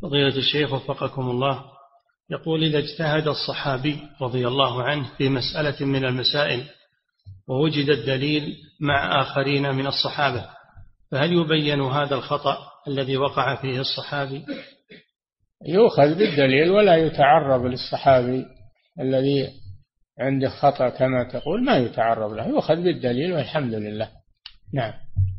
فضيلة الشيخ وفقكم الله، يقول: إذا اجتهد الصحابي رضي الله عنه في مسألة من المسائل ووجد الدليل مع آخرين من الصحابة، فهل يبين هذا الخطأ الذي وقع فيه الصحابي؟ يؤخذ بالدليل ولا يتعرض للصحابي الذي عنده خطأ كما تقول، ما يتعرض له، يؤخذ بالدليل والحمد لله. نعم.